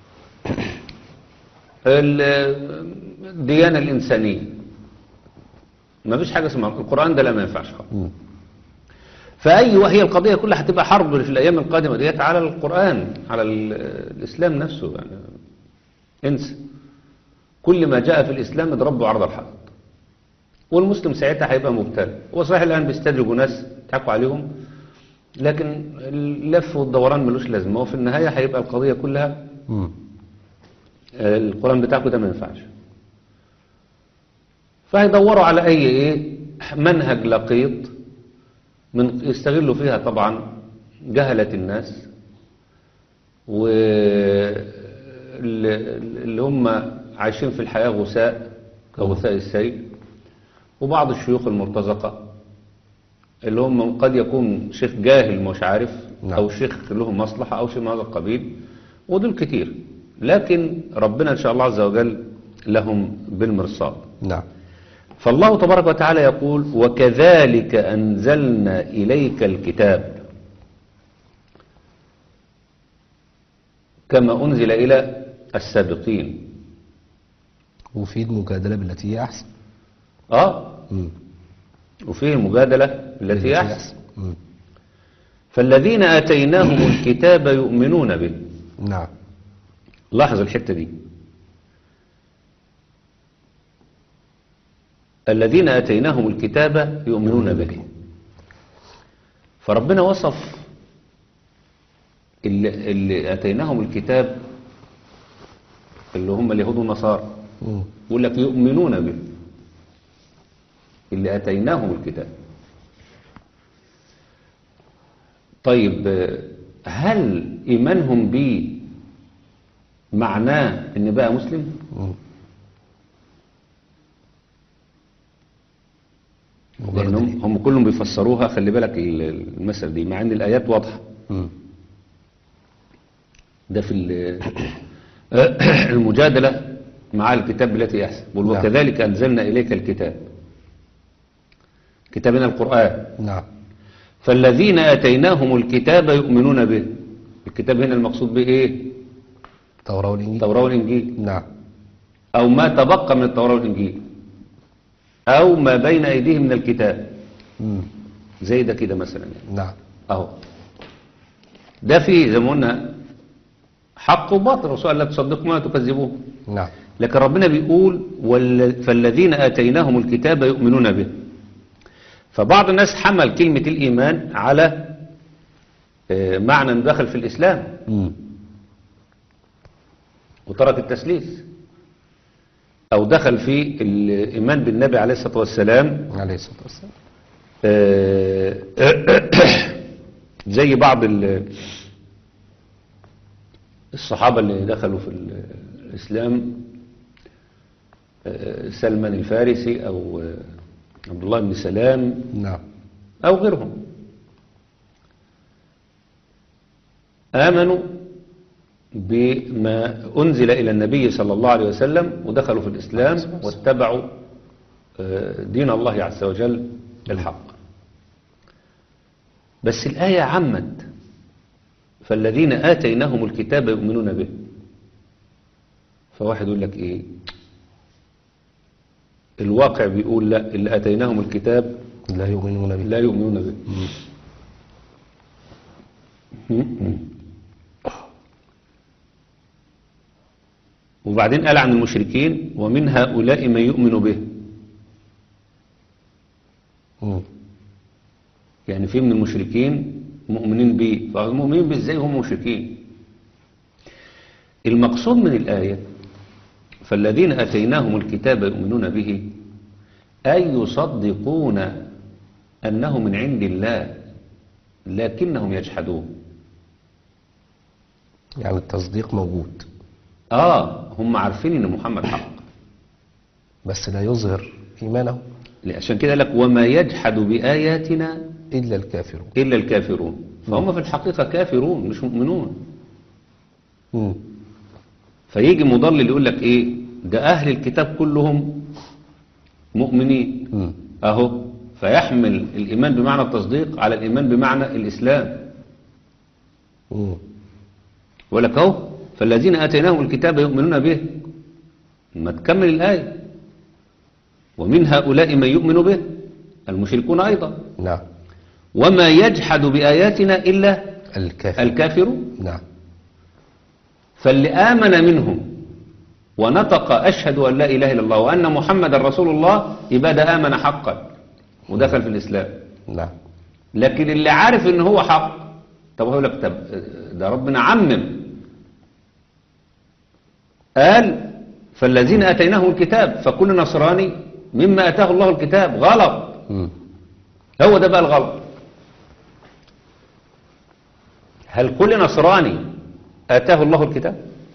الديانة الإنسانية. ما فيش حاجة اسمها القرآن ده، لا ما ينفعش خالص. فأي وهي القضية كلها هتبقى حرب في الأيام القادمة ديت على القرآن، على الإسلام نفسه. يعني انسى كل ما جاء في الإسلام اضربه عرض الحائط، والمسلم ساعتها هيبقى مبتلى. وصحيح الآن بيستدرجوا ناس يضحكوا عليهم، لكن اللف والدوران ملوش لازمة، وفي النهاية هيبقى القضية كلها مم. القرآن بتاعكم ده ما ينفعش. فهيدوروا على أي إيه منهج لقيط من يستغلوا فيها طبعا جهلة الناس واللي هم عايشين في الحياة غثاء كغثاء السيل، وبعض الشيوخ المرتزقة اللي هم قد يكون شيخ جاهل مش عارف، نعم. أو شيخ له مصلحة أو شيء من هذا القبيل، ودول كتير. لكن ربنا إن شاء الله عز وجل لهم بالمرصاد. نعم. فالله تبارك وتعالى يقول: وكذلك أنزلنا إليك الكتاب كما أنزل إلى السابقين. وفي المجادلة بالتي هي أحسن. آه مم. وفيه المجادلة التي هي أحسن. مم. فالذين آتيناهم الكتاب يؤمنون به. نعم. لاحظ الحتة دي، الذين آتيناهم الكتاب يؤمنون به. فربنا وصف اللي, اللي آتيناهم الكتاب اللي هم اليهود والنصارى، يقول لك يؤمنون به، اللي آتيناهم الكتاب. طيب هل إيمانهم به معناه إن بقى مسلم؟ مم. لأنهم هم كلهم بيفسروها، خلي بالك المسألة دي، مع ان الآيات واضحة. مم. ده في المجادلة مع الكتاب التي أحسن. وكذلك أنزلنا إليك الكتاب، كتابنا القرآن. نعم. فالذين آتيناهم الكتاب يؤمنون به. الكتاب هنا المقصود به إيه؟ التوراة والإنجيل. التوراة والإنجيل، نعم. أو ما تبقى من التوراة والإنجيل، أو ما بين أيديهم من الكتاب. مم. زي ده كده مثلا يعني. نعم. أهو ده فيه زي ما قلنا حق وباطل. الرسول قال لا تصدقوا ما تكذبوه. نعم. لكن ربنا بيقول وال... فالذين آتيناهم الكتاب يؤمنون به. فبعض الناس حمل كلمة الإيمان على معنى دخل في الإسلام مم. وترك التسليس، أو دخل في الإيمان بالنبي عليه الصلاة والسلام عليه الصلاة والسلام. زي بعض الصحابة اللي دخلوا في الإسلام، سلمان الفارسي أو عبد الله بن سلام، نعم. أو غيرهم، آمنوا بما أنزل إلى النبي صلى الله عليه وسلم ودخلوا في الإسلام واتبعوا دين الله عز وجل الحق. بس الآية عمت فالذين آتيناهم الكتاب يؤمنون به. فواحد يقول لك إيه، الواقع بيقول لا، اللي آتيناهم الكتاب لا يؤمنون به. لا يؤمنون به. وبعدين قال عن المشركين ومن هؤلاء من يؤمن به. مم. يعني في من المشركين مؤمنين به. فالمؤمنين به ازاي هم مشركين؟ المقصود من الآية فالذين أتيناهم الكتاب يؤمنون به أي يصدقون أنه من عند الله لكنهم يجحدون. يعني التصديق موجود. آه هم عارفين أن محمد حق، بس لا يظهر إيمانه عشان كده لك وما يجحد بآياتنا إلا الكافرون. إلا الكافرون، فهم في الحقيقة كافرون مش مؤمنون. مم. فيجي مضلل يقول لك إيه ده أهل الكتاب كلهم مؤمنين مم. أهو، فيحمل الإيمان بمعنى التصديق على الإيمان بمعنى الإسلام. مم. ولك أهو فالذين آتيناهم الكتاب يؤمنون به، ما تكمل الآية ومن هؤلاء من يؤمن به المشركون أيضا. نعم. وما يجحد بآياتنا إلا الكافر. الكافرون. نعم. فاللي آمن منهم ونطق أشهد أن لا إله إلا الله وأن محمد رسول الله يبقى ده آمن حقا ودخل في الإسلام. نعم. لكن اللي عارف إن هو حق، طب هقول لك طب ده ربنا عمم قال فالذين آتيناهم الكتاب فكل نصراني مما آتاه الله الكتاب. غلط. مم. هو ده بقى الغلط. هل كل نصراني آتاه الله الكتاب؟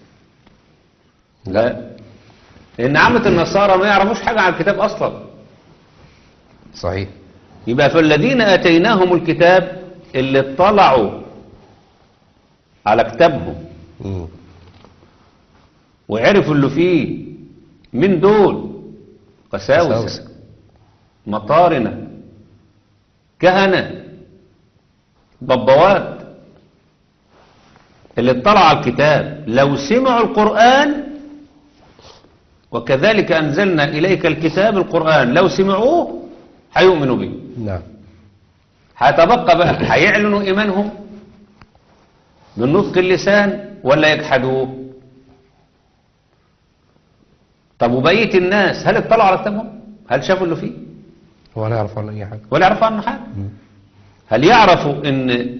لا، لأن عامة النصارى ما يعرفوش حاجة عن الكتاب أصلا. صحيح. يبقى فالذين آتيناهم الكتاب اللي اطلعوا على كتابهم مم. وعرفوا اللي فيه من دول قساوسة قساوسة. مطارنة كهنة ببوات، اللي اطلعوا على الكتاب لو سمعوا القرآن وكذلك أنزلنا إليك الكتاب القرآن لو سمعوه هيؤمنوا به. نعم. هتبقى بقى هيعلنوا إيمانهم بالنطق اللسان ولا يجحدوه؟ طب وبقية الناس هل اطلعوا على كتابهم؟ هل شافوا اللي فيه؟ ولا يعرف عنه أي حاجة. ولا يعرفوا عنه حاجة. مم. هل يعرفوا ان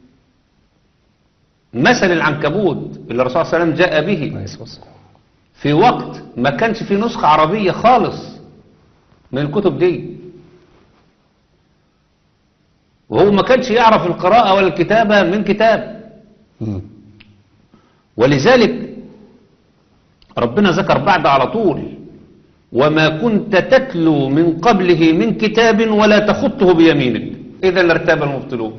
مثل العنكبوت اللي الرسول صلى الله عليه وسلم جاء به عليه الصلاة والسلام. في وقت ما كانش فيه نسخة عربية خالص من الكتب دي، وهو ما كانش يعرف القراءة ولا الكتابة من كتاب، مم. ولذلك ربنا ذكر بعد على طول وما كنت تتلو من قبله من كتاب ولا تخطه بيمينك إذا لارتاب المبطلون.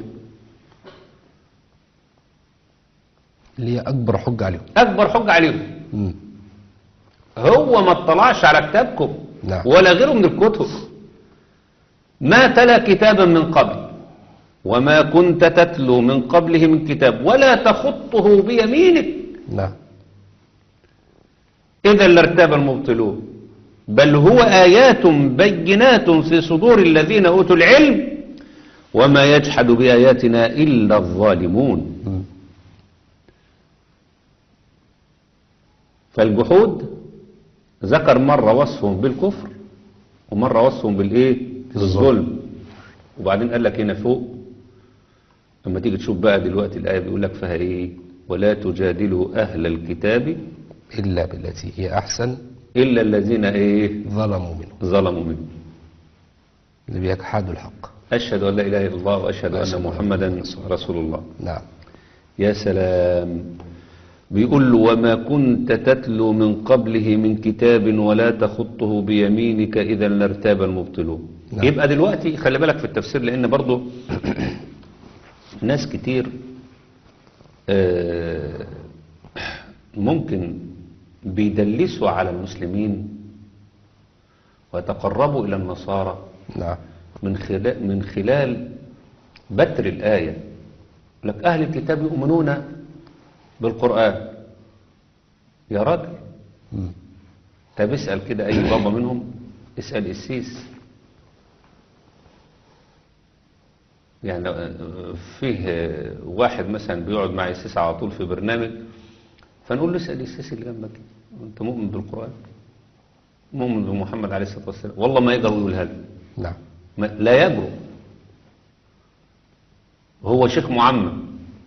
اللي هي أكبر حجة عليهم. أكبر حجة عليهم. مم. هو ما اطلعش على كتابكم نعم. ولا غيره من الكتب، ما تلا كتابا من قبل وما كنت تتلو من قبله من كتاب ولا تخطه بيمينك نعم. إذا لارتاب المبطلون بل هو آيات بينات في صدور الذين أوتوا العلم وما يجحد بآياتنا إلا الظالمون. مم. فالجحود ذكر مرة وصفهم بالكفر ومرة وصفهم بالإيه؟ بالظلم. وبعدين قال لك هنا فوق لما تيجي تشوف بقى دلوقتي الآية بيقول لك فيها إيه؟ ولا تجادلوا أهل الكتاب إلا بالتي هي أحسن إلا الذين إيه؟ ظلموا منه. ظلموا منه. اللي بيجحدوا الحق. أشهد أن لا إله إلا الله وأشهد أن محمدا رسول الله. نعم. يا سلام. بيقول له وما كنت تتلو من قبله من كتاب ولا تخطه بيمينك إذا لارتاب المبطلون. نعم. يبقى دلوقتي خلي بالك في التفسير لأن برضو ناس كتير آه، ممكن بيدلسوا على المسلمين ويتقربوا إلى النصارى نعم. من خلال من خلال بتر الآية. لك أهل الكتاب يؤمنون بالقرآن. يا راجل مم. طب اسأل كده أي بابا منهم، اسأل السيس، يعني لو فيه واحد مثلا بيقعد مع السيس على طول في برنامج فنقول له اسأل السيس اللي جنبك أنت مؤمن بالقرآن مؤمن بمحمد عليه الصلاة والسلام؟ والله ما يقدر يقولها له. نعم. ما- لا يجرؤ. هو شيخ معمم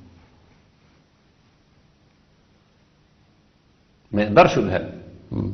ما يقدرش يقولها له. مم.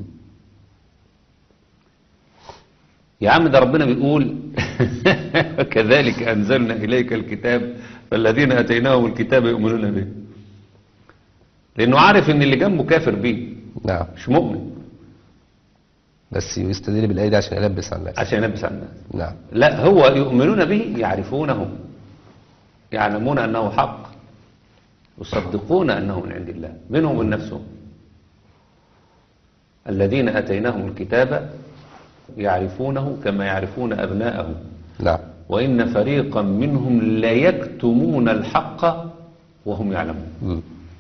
يا عم ده ربنا بيقول كذلك أنزلنا إليك الكتاب فالذين أتيناهم الكتاب يؤمنون به، لأنه عارف إن اللي جنبه كافر بيه نعم. مش مؤمن. بس يستدل بالآية دي عشان يلبس على الناس. عشان يلبس على الناس. نعم. لا، هو يؤمنون به، يعرفونه، يعلمون أنه حق، يصدقون أنه من عند الله، منهم من نفسهم. الذين أتيناهم الكتاب يعرفونه كما يعرفون أبناءهم. نعم. وإن فريقا منهم ليكتمون الحق وهم يعلمون. مم.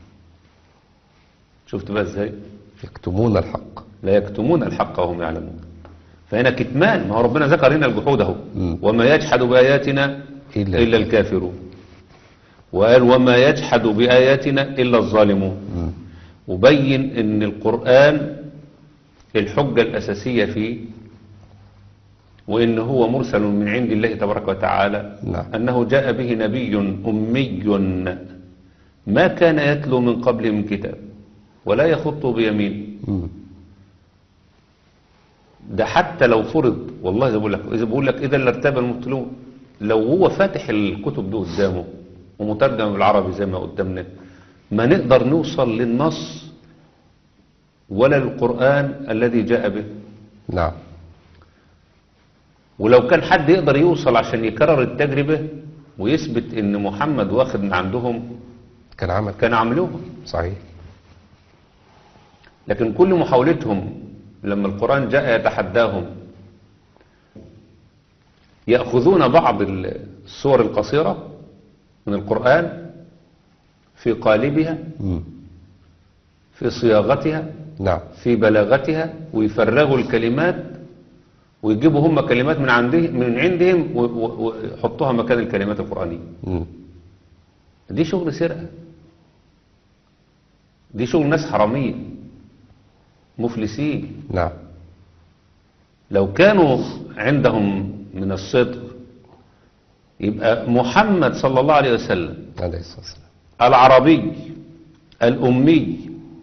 شفت بقى ازاي؟ يكتمون الحق. لا يكتمون الحق وهم يعلمون. فهنا كتمان، ما هو ربنا ذكر هنا الجحود اهو. وما يجحد بآياتنا إلا, إلا الكافرون، وقال وما يجحد بآياتنا إلا الظالمون. مم. وبين ان القرآن الحجة الأساسية فيه، وإن هو مرسل من عند الله تبارك وتعالى. نعم. أنه جاء به نبي أمي ما كان يتلو من قبل من كتاب ولا يخط بيمين. مم. ده حتى لو فرض، والله زي بقول لك إذا بقول لك إذا لارتاب المبطلون، لو هو فاتح الكتب دي قدامه ومترجم بالعربي زي ما قدامنا، ما نقدر نوصل للنص ولا للقرآن الذي جاء به. نعم. ولو كان حد يقدر يوصل عشان يكرر التجربة ويثبت ان محمد واخد من عندهم، كان عمل كان عملوها. صحيح. لكن كل محاولتهم لما القرآن جاء يتحداهم، يأخذون بعض السور القصيرة من القرآن في قالبها، مم. في صياغتها، نعم. في بلاغتها، ويفرغوا الكلمات ويجيبوا هم كلمات من عندهم من عندهم ويحطوها مكان الكلمات القرآنية. مم. دي شغل سرقة، دي شغل ناس حرامية مفلسين. نعم. لو كانوا عندهم من الصدق، يبقى محمد صلى الله عليه وسلم عليه الصلاة والسلام العربي الأمي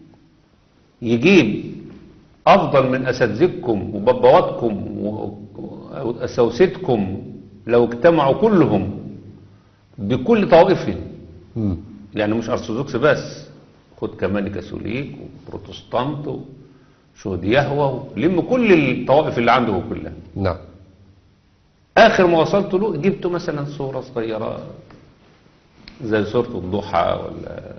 يجيب أفضل من أساتذتكم وبابواتكم وأسوستكم لو اجتمعوا كلهم بكل طوائفهم. مم. يعني مش أرثوذكس بس، خد كمان كاثوليك وبروتستانت وشهود يهوه، لم كل الطوائف اللي عنده كلها. نعم. آخر ما وصلت له جبت مثلا صورة صغيرة زي صورة الضحى ولا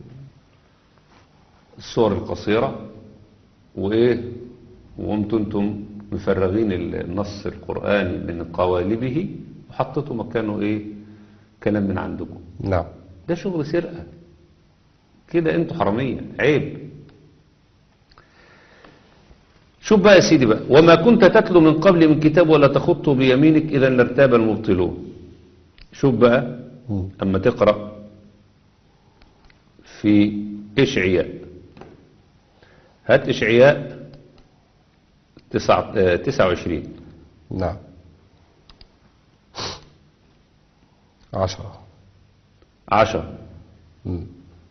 الصور القصيرة، وإيه، وقمتوا انتم مفرغين النص القرآني من قوالبه وحطيتوا مكانه إيه، كلام من عندكم. نعم. ده شغل سرقة كده، انتوا حرامية، عيب. شوف بقى يا سيدي بقى، وما كنت تتلو من قبل من كتاب ولا تخط بيمينك إذا لارتاب المبطلون. شوف بقى مم. أما تقرأ في إشعياء، هات إشعياء تسعة تسعة وعشرين. نعم. عشرة. عشر. مم.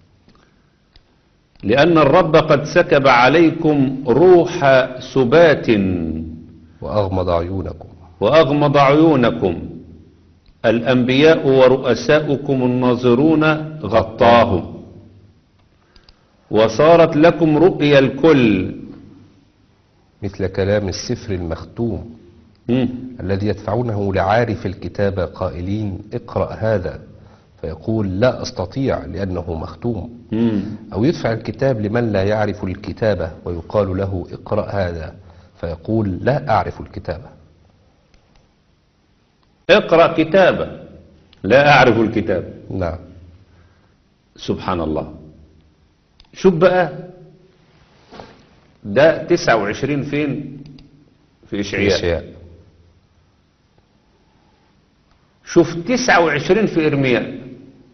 لأن الرب قد سكب عليكم روح سبات وأغمض عيونكم وأغمض عيونكم، الأنبياء ورؤساؤكم الناظرون غطاهم، وصارت لكم رؤيا الكل مثل كلام السفر المختوم مم. الذي يدفعونه لعارف الكتاب قائلين اقرأ هذا، فيقول لا أستطيع لأنه مختوم. مم. أو يدفع الكتاب لمن لا يعرف الكتابة ويقال له اقرأ هذا، فيقول لا أعرف الكتابة. اقرأ كتابة لا أعرف الكتاب. نعم. سبحان الله. شوف بقى، ده تسعة وعشرين فين؟ في إشعياء. إشعياء. شوف تسعة وعشرين في إرمياء،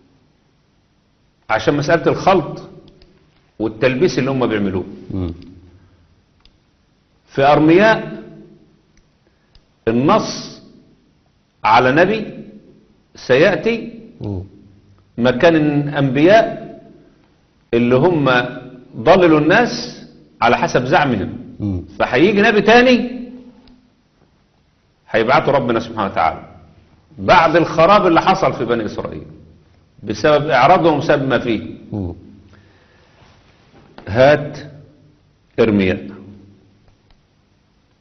عشان مسألة الخلط والتلبيس اللي هم بيعملوه. مم. في أرمياء النص على نبي سيأتي مم. مكان الأنبياء اللي هم ضللوا الناس على حسب زعمهم. مم. فهيجي نبي تاني هيبعته ربنا سبحانه وتعالى بعد الخراب اللي حصل في بني إسرائيل بسبب إعراضهم بسبب ما فيه. مم. هات إرمياء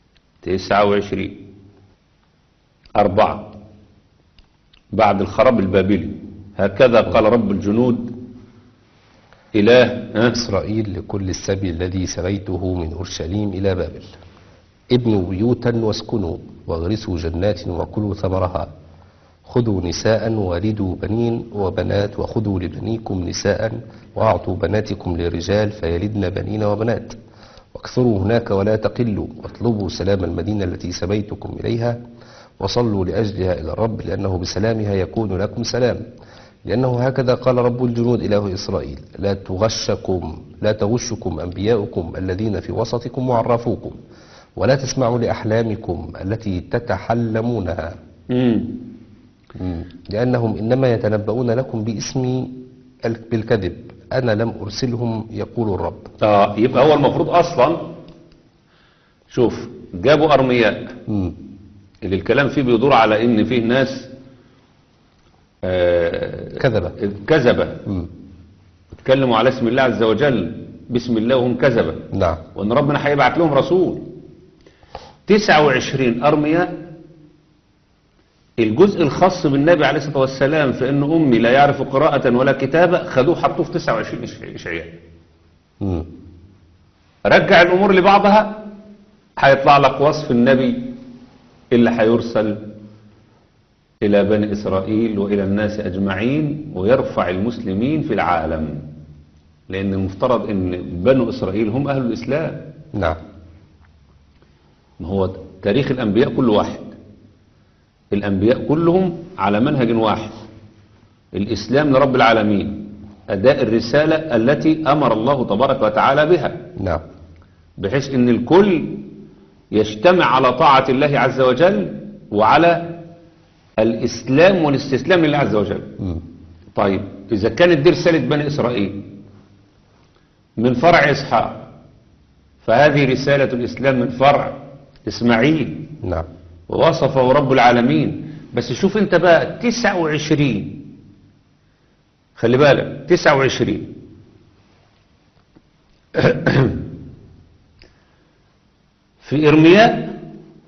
تسعة وعشرين أربعة بعد الخراب البابلي. هكذا قال رب الجنود إله ها؟ إسرائيل لكل السبي الذي سبيته من أورشليم إلى بابل. ابنوا بيوتا واسكنوا واغرسوا جنات وكلوا ثمرها، خذوا نساء والدوا بنين وبنات، وخذوا لبنيكم نساء وأعطوا بناتكم للرجال فيلدن بنين وبنات، واكثروا هناك ولا تقلوا، واطلبوا سلام المدينة التي سبيتكم إليها، وصلوا لأجلها إلى الرب لأنه بسلامها يكون لكم سلام، لأنه هكذا قال رب الجنود إله إسرائيل: لا تغشكم لا تغشكم أنبياؤكم الذين في وسطكم وعرفوكم، ولا تسمعوا لأحلامكم التي تتحلمونها، مم. لأنهم إنما يتنبؤون لكم باسمي بالكذب، أنا لم أرسلهم يقول الرب. آه يبقى هو المفروض أصلا، شوف جابوا أرمياء مم. اللي الكلام فيه بيدور على إن فيه ناس آه كذبة كذبة مم. اتكلموا على اسم الله عز وجل باسم الله وهم كذبة، نعم. وإن ربنا هيبعت لهم رسول. تسعة وعشرين أرمياء الجزء الخاص بالنبي عليه الصلاة والسلام في أن أمي لا يعرف قراءة ولا كتابة خدوه حطوه في تسعة وعشرين إشعياء. مم. رجع الأمور لبعضها هيطلع لك وصف النبي اللي هيرسل إلى بني إسرائيل وإلى الناس أجمعين ويرفع المسلمين في العالم، لأن المفترض أن بنو إسرائيل هم أهل الإسلام. نعم. ما هو تاريخ الأنبياء كل واحد، الأنبياء كلهم على منهج واحد، الإسلام لرب العالمين، أداء الرسالة التي أمر الله تبارك وتعالى بها، نعم. بحيث أن الكل يجتمع على طاعة الله عز وجل وعلى الإسلام والاستسلام لله عز وجل. مم. طيب إذا كانت دي رسالة بني إسرائيل من فرع إسحاق، فهذه رسالة الإسلام من فرع إسماعيل، نعم. ووصفه رب العالمين. بس شوف انت بقى تسعة وعشرين، خلي بالك تسعة وعشرين في إرمياء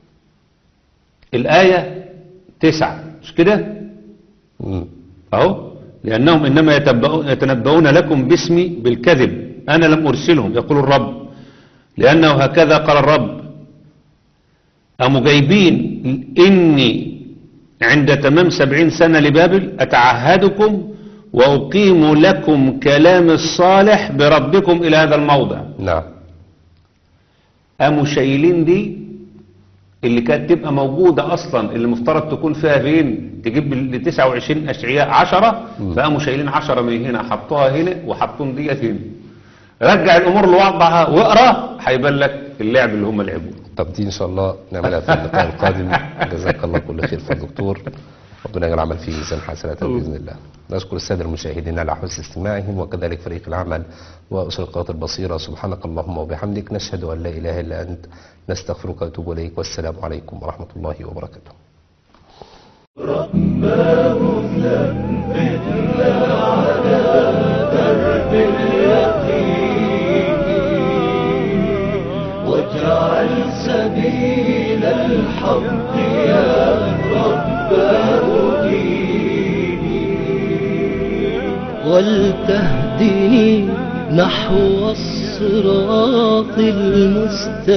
الآية تسعة، مش كده؟ مم. أهو لأنهم إنما يتنبؤون لكم باسمي بالكذب، أنا لم أرسلهم يقول الرب، لأنه هكذا قال الرب. قاموا جايبين إني عند تمام سبعين سنة لبابل أتعهدكم وأقيم لكم كلام الصالح بربكم إلى هذا الموضع. نعم. قاموا شايلين دي اللي كانت تبقى موجودة أصلا، اللي مفترض تكون فيها فين، تجيب ل تسعة وعشرين أشعياء عشرة، فقاموا شايلين عشرة من هنا حطوها هنا وحطون ديت هنا. رجع الأمور لوضعها واقرأ هيبان لك اللعب اللي هم لعبوه. طب دي إن شاء الله نعملها في اللقاء القادم. جزاك الله كل خير في الدكتور، ربنا يجعل العمل فيه ميزان حسنات بإذن الله. نشكر السادة المشاهدين على حسن استماعهم، وكذلك فريق العمل وأسر قناة البصيرة. سبحانك اللهم وبحمدك، نشهد أن لا إله إلا أنت، نستغفرك ونتوب إليك، والسلام عليكم ورحمة الله وبركاته. رباه ثبتنا على درب اليقين، واجعل سبيل الحق يا رباه ديني، ولتهدني نحو الصراط المستقيم.